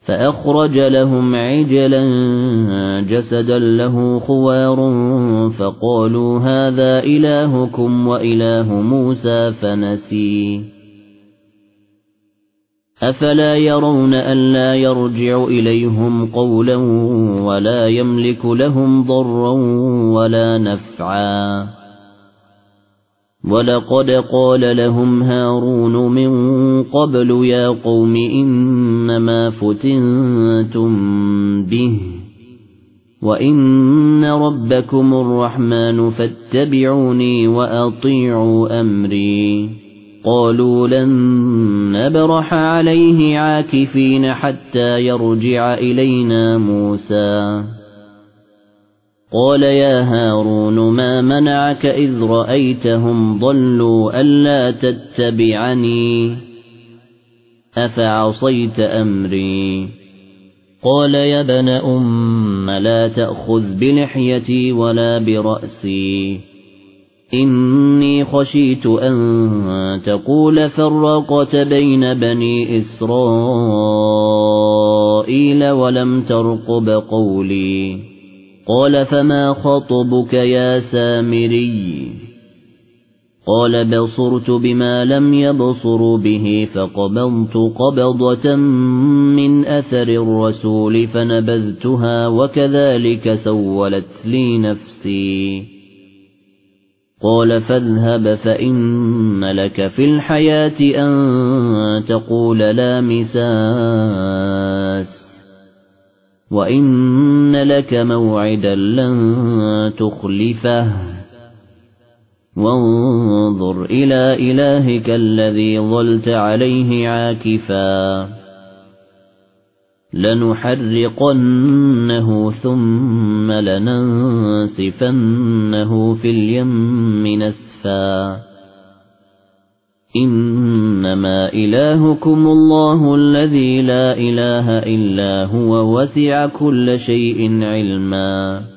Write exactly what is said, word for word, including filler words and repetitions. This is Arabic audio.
فأخرج لهم عجلا جسدا له خوار فقالوا هذا إلهكم وإله موسى فنسي أفلا يرون ألا يرجع إليهم قولا ولا يملك لهم ضرا ولا نفعا ولقد قال لهم هارون من قبل يا قوم إنما فتنتم به وإن ربكم الرحمن فاتبعوني وأطيعوا أمري قالوا لن نبرح عليه عاكفين حتى يرجع إلينا موسى قال يا هارون ما منعك إذ رأيتهم ضلوا ألا تتبعني أفعصيت أمري قال يا ابن أم لا تأخذ بلحيتي ولا برأسي إني خشيت أن تقول فرقت بين بني إسرائيل ولم ترقب قولي قال فما خطبك يا سامري قال بصرت بما لم يبصروا به فقبضت قبضة من أثر الرسول فنبذتها وكذلك سولت لي نفسي قال فاذهب فإن لك في الحياة أن تقول لا مساس وإن لك موعدا لن تخلفه وانظر إلى إلهك الذي ظلت عليه عاكفا لنحرقنه ثم لننسفنه في اليم نسفا إنما إلهكم الله الذي لا إله إلا هو وسع كل شيء علما